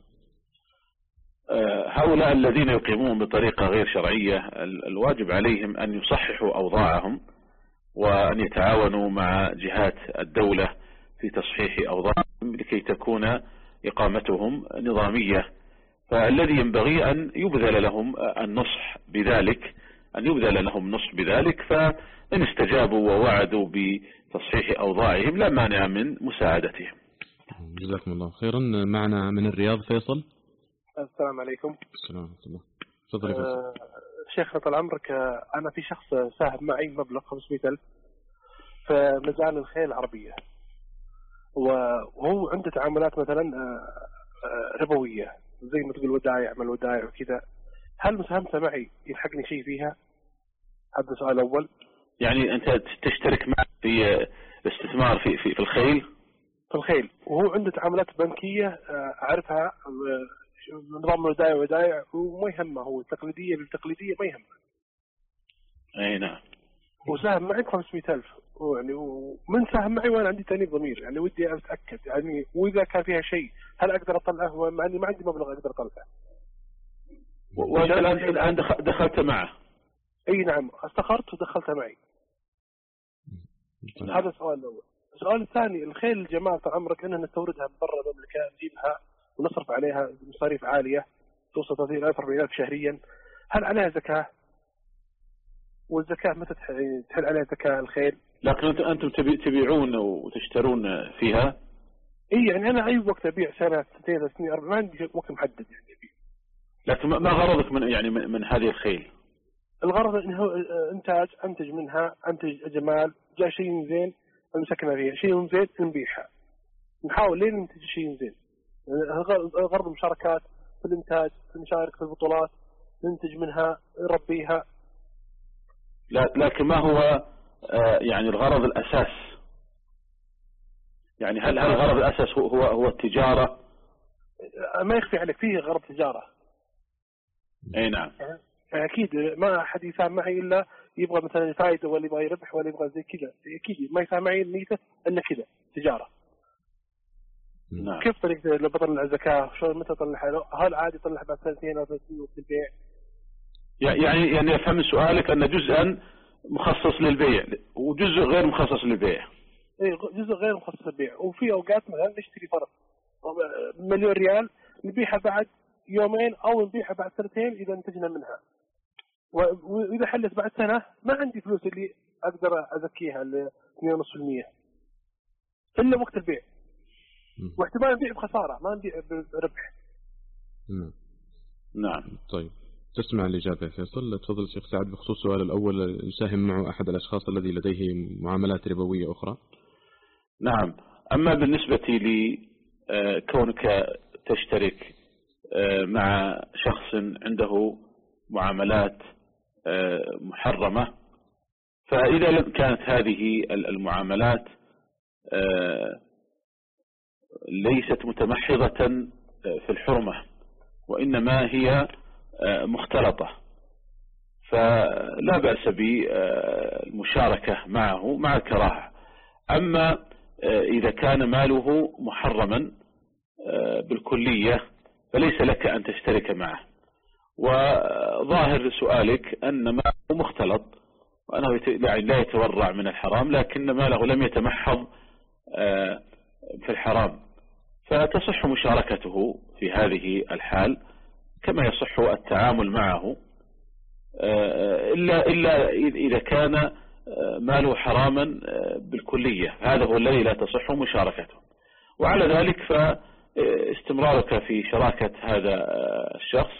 هؤلاء الذين يقيمون بطريقة غير شرعية الواجب عليهم أن يصححوا أوضاعهم وأن يتعاونوا مع جهات الدولة في تصحيح أوضاعهم لكي تكون إقامتهم نظامية. فالذي ينبغي أن يبذل لهم النصح بذلك أن يبذل لهم نصح بذلك فإن استجابوا ووعدوا بتصحيح أوضاعهم لا مانع من مساعدتهم. جزاكم الله خيرا. معنا من الرياض فيصل. السلام عليكم. السلام عليكم الله. تفضل يا فيصل. أه شيخنا طال عمرك، أنا في شخص ساهم معي مبلغ خمسمائة ألف في مجال الخيل العربية، وهو عنده تعاملات مثلا ربوية زي ما تقول ودائع من الودائع وكذا. هل مساهمته معي يلحقني شيء فيها؟ هذا السؤال الأول. يعني أنت تشترك معه في الاستثمار في في في الخيل؟ في الخيل، وهو عنده تعاملات بنكية أعرفها، نظام الودائع ودائع، وما يهمه هو التقليدية بالتقليدية ما يهمه. أي نعم. وساهم معي خمسمائة ألف، يعني ومن ساهم معي وأنا عندي تأنيب ضمير، يعني ودي أتأكد يعني، وإذا كان فيها شيء هل أقدر أطلعه؟ مع إني ما عندي مبلغ أقدر أطلعه. وأنت الآن دخلت معه؟ أي نعم، استخرت ودخلت معي. نعم. هذا السؤال الأول. السؤال الثاني، الخيل الجمال طال عمرك إننا نستوردها من برا المملكة، نجيبها ونصرف عليها مصاريف عالية توصل ثلاثين ألف أربعين ألف شهريا، هل عليها زكاة؟ والزكاة متى تحل عليها زكاة الخيل؟ لكن أنتم تبيعون وتشترون فيها؟ إيه يعني أنا أي وقت أبيع، سنة سنتين سنين أربع، ما عندي وقت محدد يعني أبيع. لكن ما غرضك من يعني من هذه الخيل؟ الغرض إنه إنتاج، أنتج منها أنتج جمال، جاء شيء زين مسكنا فيها، شيء زين نبيعها، نحاول لين ننتج شيء زين. غرض المشاركات في الإنتاج، في نشارك في البطولات، ننتج منها نربيها. لكن ما هو يعني الغرض الأساس؟ يعني هل هل الغرض الأساس هو هو, هو التجارة؟ ما يخفي عليك فيه غرض تجارة. أي نعم. أكيد ما أحد يساهم معي إلا يبغى مثلا فائدة ولا يبغى يربح ولا يبغى زي كذا، أكيد ما يساهم معي نيته إلا كذا تجارة. نعم. كيف طريقة لو بطلع الزكاة؟ شلون متى أطلعها؟ هل عادي أطلعها بعد سنتين أو ثلاث سنين في البيع؟ يعني يعني أفهم من سؤالك أن جزءا مخصص للبيع وجزء غير مخصص للبيع. إيه جزء غير مخصص للبيع، وفي أوقات مثلا نشتري فرق مليون ريال نبيعها بعد يومين أو نبيعها بعد سنتين إذا انتجنا منها، وإذا حلت بعد سنة ما عندي فلوس اللي أقدر أزكيها ل اثنين ونص بالمئة إلا وقت البيع، واحتمال نبيع بخسارة ما نبيع بربح. نعم. طيب تسمع الإجابة يا فيصل. تفضل الشيخ سعد بخصوص السؤال الأول، يساهم معه أحد الأشخاص الذي لديه معاملات ربوية أخرى. نعم. أما بالنسبة لكونك تشترك مع شخص عنده معاملات محرمة، فإذا لم كانت هذه المعاملات ليست متمحضة في الحرمة وإنما هي مختلطة، فلا بأس بالمشاركة معه مع الكراهة. أما إذا كان ماله محرما بالكلية فليس لك أن تشترك معه. وظاهر سؤالك أن ماله مختلط وأنه لا يتورع من الحرام، لكن ماله لم يتمحض في الحرام، فتصح مشاركته في هذه الحال كما يصح التعامل معه، إلا, إلا إذا كان ماله حراما بالكلية، هذا هو الذي لا تصح مشاركته. وعلى ذلك فاستمرارك في شراكة هذا الشخص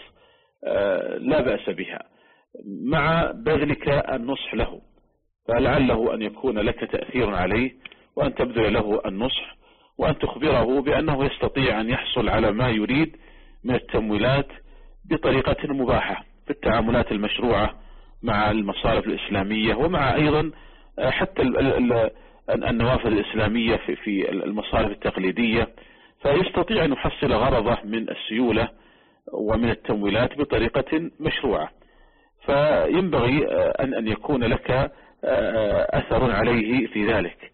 لا بأس بها مع بذلك النصح له، فلعله أن يكون لك تأثير عليه وأن تبذل له النصح وأن تخبره بأنه يستطيع أن يحصل على ما يريد من التمويلات بطريقة مباحة في التعاملات المشروعة مع المصارف الإسلامية، ومع أيضا حتى النوافذ الإسلامية في المصارف التقليدية، فيستطيع أن يحصل غرضه من السيولة ومن التمويلات بطريقة مشروعة. فينبغي أن أن يكون لك أثر عليه في ذلك،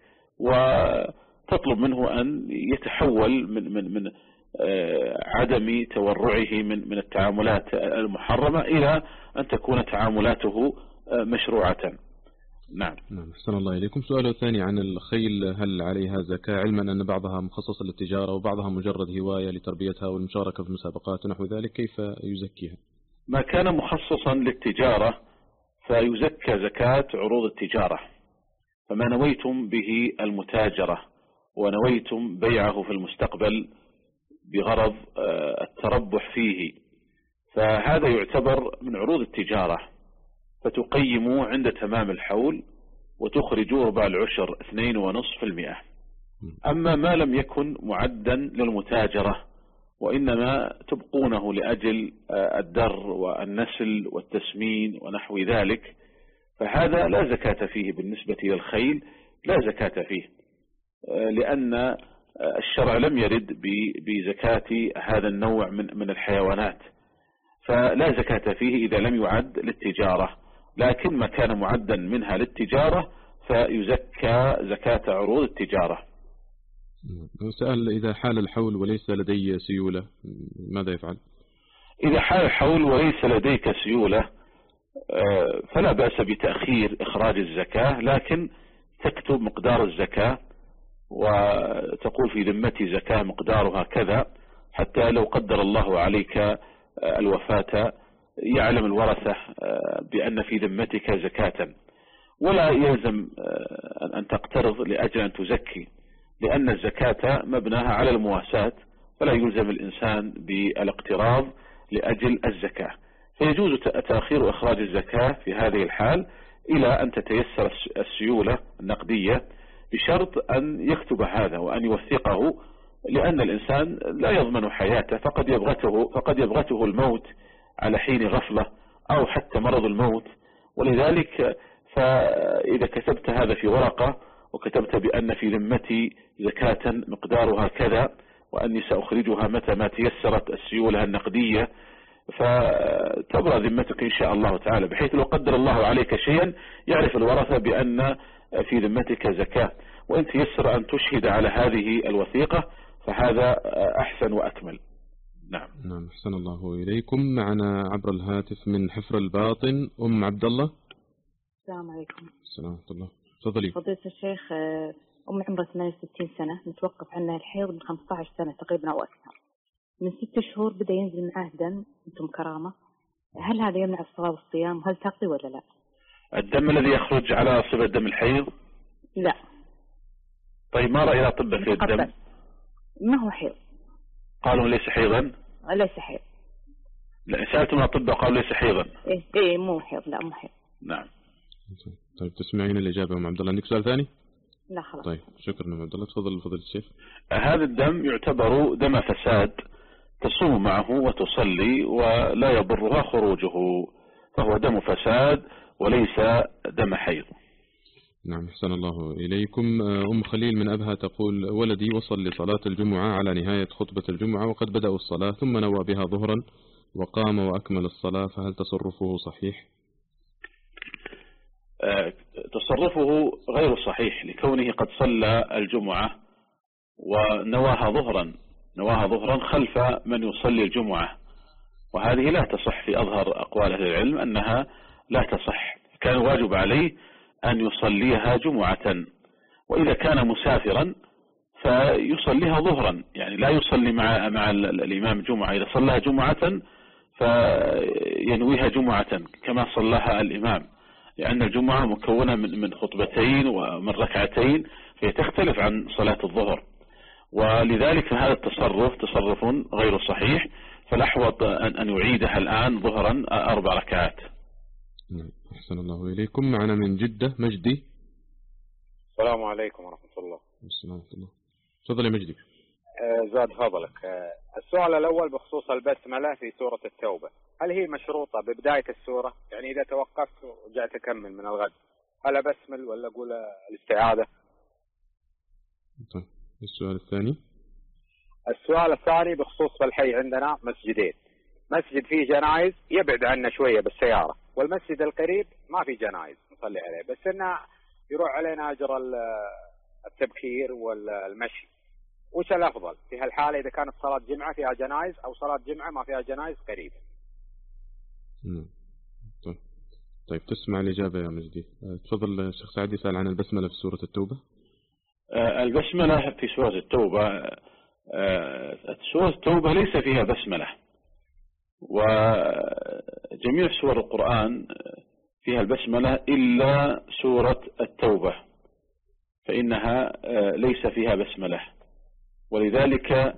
وتطلب منه أن يتحول من من من عدم تورعه من من التعاملات المحرمة إلى أن تكون تعاملاته مشروعة. نعم. نعم، أحسن الله إليكم. سؤال ثاني عن الخيل، هل عليها زكاة، علما أن بعضها مخصصة للتجارة وبعضها مجرد هواية لتربيتها والمشاركة في المسابقات ونحو ذلك، كيف يزكيها؟ ما كان مخصصا للتجارة فيزكى زكاة عروض التجارة، فما نويتم به المتاجرة ونويتم بيعه في المستقبل بغرض التربح فيه، فهذا يعتبر من عروض التجارة، فتقيموا عند تمام الحول وتخرجوا ربع العشر اثنين ونصف المئة. أما ما لم يكن معدا للمتاجرة وإنما تبقونه لأجل الدر والنسل والتسمين ونحو ذلك، فهذا لا زكاة فيه بالنسبة للخيل، لا زكاة فيه، لأن الشرع لم يرد بزكاة هذا النوع من من الحيوانات، فلا زكاة فيه إذا لم يعد للتجارة. لكن ما كان معدا منها للتجارة فيزكى زكاة عروض التجارة. سأل إذا حال الحول وليس لدي سيولة ماذا يفعل؟ إذا حال الحول وليس لديك سيولة فلا بأس بتأخير إخراج الزكاة، لكن تكتب مقدار الزكاة وتقول في ذمتي زكاة مقدارها كذا، حتى لو قدر الله عليك الوفاة يعلم الورثة بأن في ذمتك زكاة. ولا يلزم أن تقترض لأجل أن تزكي، لأن الزكاة مبناها على المواساة، فلا يلزم الإنسان بالاقتراض لأجل الزكاة، فيجوز تأخير إخراج الزكاة في هذه الحال إلى أن تتيسر السيولة النقدية، بشرط أن يكتب هذا وأن يوثقه، لأن الإنسان لا يضمن حياته، فقد يبغته, فقد يبغته الموت على حين غفلة أو حتى مرض الموت. ولذلك فإذا كتبت هذا في ورقة وكتبت بأن في ذمتي زكاة مقدارها كذا وأني سأخرجها متى ما تيسرت السيولة النقدية، فتبرأ ذمتك إن شاء الله تعالى، بحيث لو قدر الله عليك شيئا يعرف الورثة بأن في ذمتك زكاة، وإن تيسر أن تشهد على هذه الوثيقة فهذا أحسن وأكمل. نعم. نعم، أحسن الله إليكم. معنا عبر الهاتف من حفر الباطن أم عبد الله. السلام عليكم. السلام ورحمة الله. تفضلي. فضيلة الشيخ، أم عمرها ثمانية وستين سنة، متوقف عنها الحيض من خمسة عشر سنة تقريبا أو أكثر، من ست شهور بدأ ينزل معاه دم، أنتم كرامة، هل هذا يمنع الصلاة والصيام؟ هل تقضي ولا لا؟ الدم الذي يخرج على صفة دم الحيض؟ لا. طيب ما رأي الأطباء في الدم؟ ما هو حيض. قالوا ليس حيضا؟ ليس حيض. لا، سألتم الأطباء قالوا ليس حيضا. إيه إيه مو حيض، لا مو حيض. نعم. طيب تسمعين الإجابة أم عبد الله؟ عندك سؤال ثاني؟ لا خلاص. طيب شكرا أم عبد الله. تفضل فضيلة الشيخ. هذا الدم يعتبر دم فساد، تصوم معه وتصلي ولا يضرها خروجه، فهو دم فساد وليس دم حيض. نعم، أحسن الله إليكم. أم خليل من أبها تقول: ولدي وصل لصلاة الجمعة على نهاية خطبة الجمعة وقد بدأوا الصلاة، ثم نوى بها ظهرا وقام وأكمل الصلاة، فهل تصرفه صحيح؟ تصرفه غير صحيح لكونه قد صلى الجمعة ونواها ظهرا نواها ظهرا خلف من يصلي الجمعة، وهذه لا تصح في أظهر أقوال أهل العلم أنها لا تصح. كان واجب عليه أن يصليها جمعة، وإذا كان مسافرا فيصليها ظهرا، يعني لا يصلي مع مع الإمام جمعة. إذا صلىها جمعة فينويها جمعة كما صلاها الإمام، لأن الجمعة مكونة من من خطبتين ومن ركعتين، فهي تختلف عن صلاة الظهر، ولذلك هذا التصرف تصرف غير صحيح، فالأحوط أن يعيدها الآن ظهرا أربع ركعات. أحسن الله إليكم. معنا من جدة مجدي. السلام عليكم ورحمة الله. السلام ورحمة الله. تفضل يا مجدي. آه زاد فضلك. آه السؤال الأول بخصوص البسملة في سورة التوبة، هل هي مشروطة ببداية السورة؟ يعني إذا توقفت ورجعت أكمل من الغد هل أبسمل ولا أقول الاستعاذة؟ طيب السؤال الثاني. السؤال الثاني بخصوص الحي عندنا مسجدين، مسجد فيه جنائز يبعد عنا شوية بالسيارة، والمسجد القريب ما في جنائز نصلي عليه، بس إنه يروح علينا أجر التبكير والمشي. وش الأفضل في هالحالة إذا كانت صلاة جمعة فيها جنائز أو صلاة جمعة ما فيها جنائز قريبة؟ طيب طيب تسمع الإجابة يا مجدي. تفضل الشيخ سعد يسأل عن البسملة في سورة التوبة. البسملة في سورة التوبة، سورة التوبة ليس فيها بسملة، وجميع سور القرآن فيها البسملة إلا سورة التوبة فإنها ليس فيها بسملة، ولذلك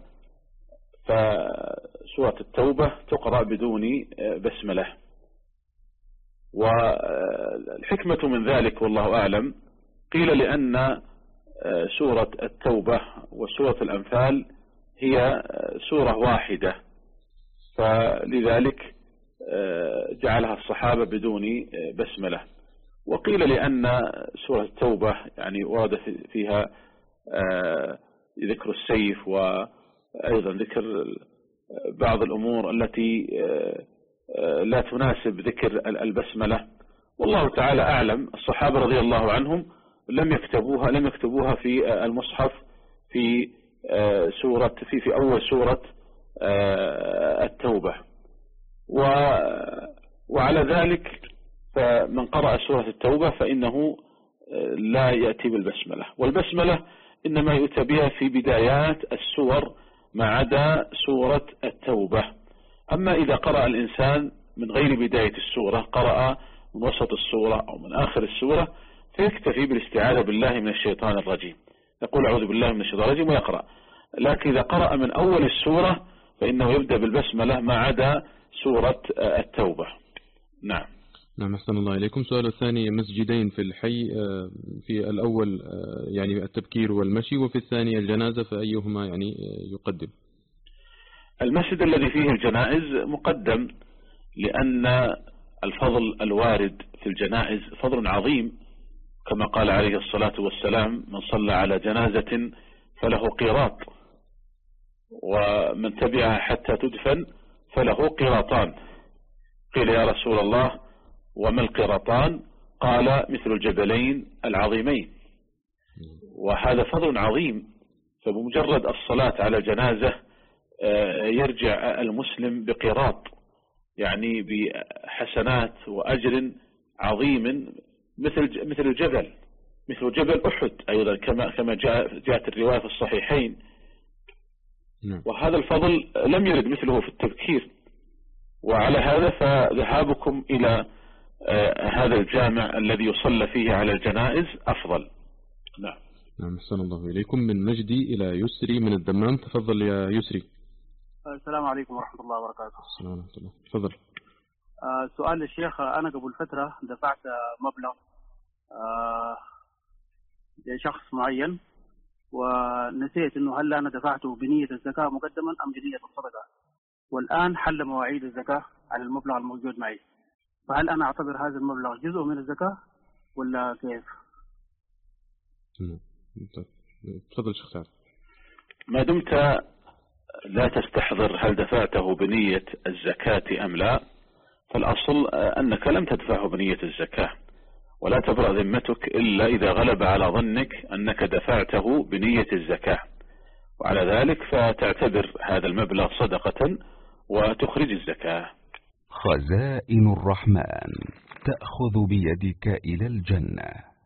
فسورة التوبة تقرأ بدون بسملة. والحكمة من ذلك والله أعلم، قيل لأن سورة التوبة وسورة الأنفال هي سورة واحدة، فلذلك جعلها الصحابة بدون بسملة. وقيل لأن سورة التوبة يعني ورد فيها ذكر السيف، وأيضا ذكر بعض الأمور التي لا تناسب ذكر البسملة، والله تعالى أعلم. الصحابة رضي الله عنهم لم يكتبوها لم يكتبوها في المصحف في سورة في في أول سورة التوبة. وعلى ذلك فمن قرأ سورة التوبة فإنه لا يأتي بالبسملة، والبسملة إنما يؤتى بها في بدايات السور ما عدا سورة التوبة. أما إذا قرأ الإنسان من غير بداية السورة، قرأ من وسط السورة أو من آخر السورة، فيكتفي بالاستعاذة بالله من الشيطان الرجيم، يقول أعوذ بالله من الشيطان الرجيم ويقرأ. لكن إذا قرأ من أول السورة فإنه يبدأ بالبسملة ما عدا سورة التوبة. نعم. نعم أحسن الله إليكم. سؤال الثاني، مسجدين في الحي، في الأول يعني التبكير والمشي، وفي الثاني الجنازة، فأيهما يعني يقدم؟ المسجد الذي فيه الجنائز مقدم، لأن الفضل الوارد في الجنائز فضل عظيم، كما قال عليه الصلاة والسلام من صلى على جنازة فله قيراط، ومن تبعها حتى تدفن فله قيراطان. قيل يا رسول الله وما القيراطان؟ قال مثل الجبلين العظيمين. وهذا فضل عظيم، فبمجرد الصلاة على جنازة يرجع المسلم بقيراط، يعني بحسنات وأجر عظيم مثل مثل الجبل مثل جبل أحد أيضا، كما كما جاءت الرواية في الصحيحين. وهذا الفضل لم يرد مثله في التبكير، وعلى هذا فذهابكم إلى هذا الجامع الذي يصلى فيه على الجنائز أفضل. نعم. نعم أحسن الله إليكم. من مجدي إلى يسري من الدمام. تفضل يا يسري. السلام عليكم ورحمة الله وبركاته. السلام ورحمة الله. تفضل. آه سؤال للشيخ، أنا قبل فترة دفعت مبلغ آه لشخص معين، ونسيت إنه هل أنا دفعته بنية الزكاة مقدما أم بنية الصدقة، والآن حل مواعيد الزكاة على المبلغ الموجود معي، فهل أنا أعتبر هذا المبلغ جزء من الزكاة ولا كيف؟ تفضل شيخ سعد. ما دمت لا تستحضر هل دفعته بنية الزكاة أم لا، فالأصل أنك لم تدفعه بنية الزكاة، ولا تبرأ ذمتك إلا إذا غلب على ظنك أنك دفعته بنية الزكاة، وعلى ذلك فتعتبر هذا المبلغ صدقة وتخرج الزكاة. خزائن الرحمن تأخذ بيدك إلى الجنة.